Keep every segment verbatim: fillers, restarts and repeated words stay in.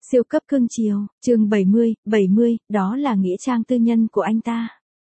Siêu cấp cưng chiều, chương bảy mươi, bảy mươi, đó là nghĩa trang tư nhân của anh ta.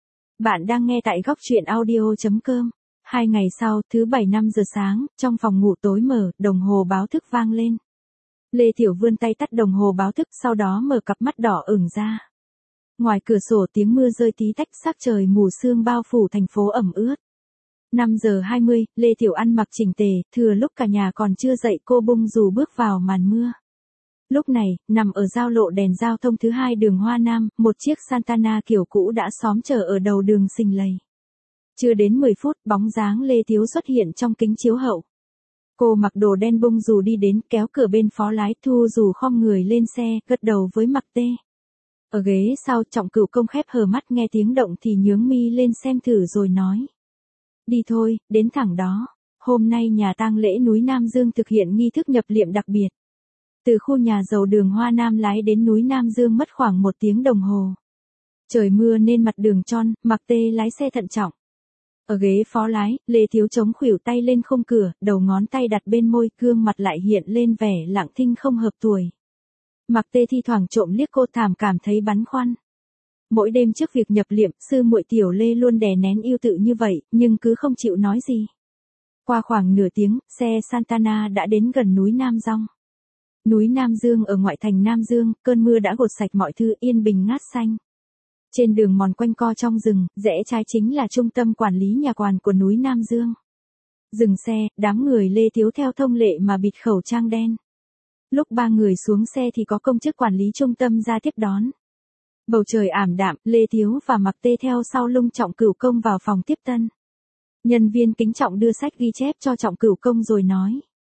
Bạn đang nghe tại góc truyện audio chấm com. Hai ngày sau, thứ bảy năm giờ sáng, trong phòng ngủ tối mờ, đồng hồ báo thức vang lên. Lê Thiểu vươn tay tắt đồng hồ báo thức, sau đó mở cặp mắt đỏ ửng ra. Ngoài cửa sổ tiếng mưa rơi tí tách, sắc trời mù sương bao phủ thành phố ẩm ướt. năm giờ hai mươi, Lê Thiểu ăn mặc chỉnh tề, thừa lúc cả nhà còn chưa dậy cô bung dù bước vào màn mưa. Lúc này, nằm ở giao lộ đèn giao thông thứ hai đường Hoa Nam, một chiếc Santana kiểu cũ đã xóm chờ ở đầu đường xình lầy. Chưa đến mười phút, bóng dáng Lê Thiếu xuất hiện trong kính chiếu hậu. Cô mặc đồ đen bung dù đi đến, kéo cửa bên phó lái, thu dù khom người lên xe, gật đầu với Mạc Tê. Ở ghế sau, Trọng Cửu Công khép hờ mắt nghe tiếng động thì nhướng mi lên xem thử rồi nói. Đi thôi, đến thẳng đó. Hôm nay nhà tang lễ núi Nam Dương thực hiện nghi thức nhập liệm đặc biệt. Từ khu nhà giàu đường Hoa Nam lái đến núi Nam Dương mất khoảng một tiếng đồng hồ. Trời mưa nên mặt đường tròn, Mạc Tê lái xe thận trọng. Ở ghế phó lái, Lê Thiếu chống khuỷu tay lên khung cửa, đầu ngón tay đặt bên môi, gương mặt lại hiện lên vẻ lặng thinh không hợp tuổi. Mạc Tê thi thoảng trộm liếc cô, thảm cảm thấy băn khoăn. Mỗi đêm trước việc nhập liệm, sư muội Tiểu Lê luôn đè nén yêu tự như vậy, nhưng cứ không chịu nói gì. Qua khoảng nửa tiếng, xe Santana đã đến gần núi Nam Dong. Núi Nam Dương ở ngoại thành Nam Dương, cơn mưa đã gột sạch mọi thứ, yên bình ngát xanh. Trên đường mòn quanh co trong rừng, rẽ trái chính là trung tâm quản lý nhà quản của núi Nam Dương. Dừng xe, đám người Lê Thiếu theo thông lệ mà bịt khẩu trang đen. Lúc ba người xuống xe thì có công chức quản lý trung tâm ra tiếp đón. Bầu trời ảm đạm, Lê Thiếu và Mạc Tê theo sau lưng Trọng Cửu Công vào phòng tiếp tân. Nhân viên kính trọng đưa sách ghi chép cho Trọng Cửu Công rồi nói.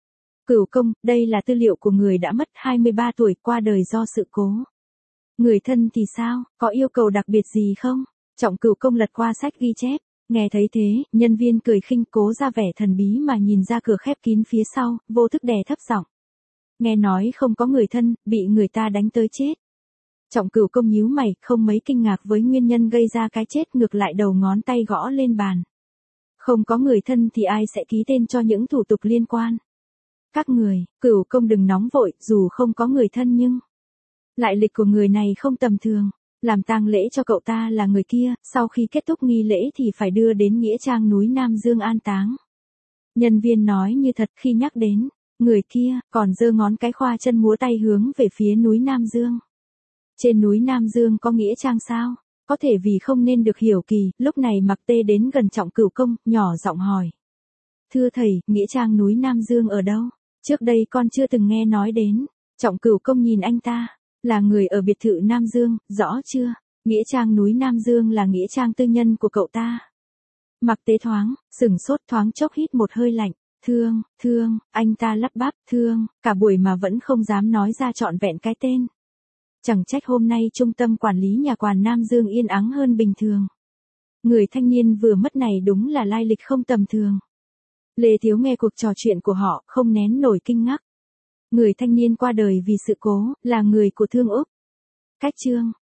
Cửu Công, đây là tư liệu của người đã mất hai mươi ba tuổi qua đời do sự cố. Người thân thì sao, có yêu cầu đặc biệt gì không? Trọng Cửu Công lật qua sách ghi chép, nghe thấy thế, nhân viên cười khinh cố ra vẻ thần bí mà nhìn ra cửa khép kín phía sau, vô thức đè thấp giọng. Nghe nói không có người thân, bị người ta đánh tới chết. Trọng Cửu Công nhíu mày, không mấy kinh ngạc với nguyên nhân gây ra cái chết, ngược lại đầu ngón tay gõ lên bàn. Không có người thân thì ai sẽ ký tên cho những thủ tục liên quan? Các người, Cửu Công đừng nóng vội, dù không có người thân nhưng lại lịch của người này không tầm thường. Làm tang lễ cho cậu ta là người kia, sau khi kết thúc nghi lễ thì phải đưa đến nghĩa trang núi Nam Dương an táng. Nhân viên nói như thật khi nhắc đến người kia, còn giơ ngón cái khoa chân múa tay hướng về phía núi Nam Dương. Trên núi Nam Dương có nghĩa trang sao? Có thể vì không nên được hiểu kỳ, lúc này Mạc Tê đến gần Trọng Cửu Công, nhỏ giọng hỏi. Thưa thầy, nghĩa trang núi Nam Dương ở đâu? Trước đây con chưa từng nghe nói đến. Trọng Cửu Công nhìn anh ta. Là người ở biệt thự Nam Dương, rõ chưa? Nghĩa trang núi Nam Dương là nghĩa trang tư nhân của cậu ta. Mạc Tế thoáng, sửng sốt thoáng chốc hít một hơi lạnh. Thương, thương, anh ta lắp bắp, thương, cả buổi mà vẫn không dám nói ra trọn vẹn cái tên. Chẳng trách hôm nay trung tâm quản lý nhà quản Nam Dương yên ắng hơn bình thường. Người thanh niên vừa mất này đúng là lai lịch không tầm thường. Lê Thiếu nghe cuộc trò chuyện của họ, không nén nổi kinh ngạc. Người thanh niên qua đời vì sự cố, là người của Thương Úc. Cách chương,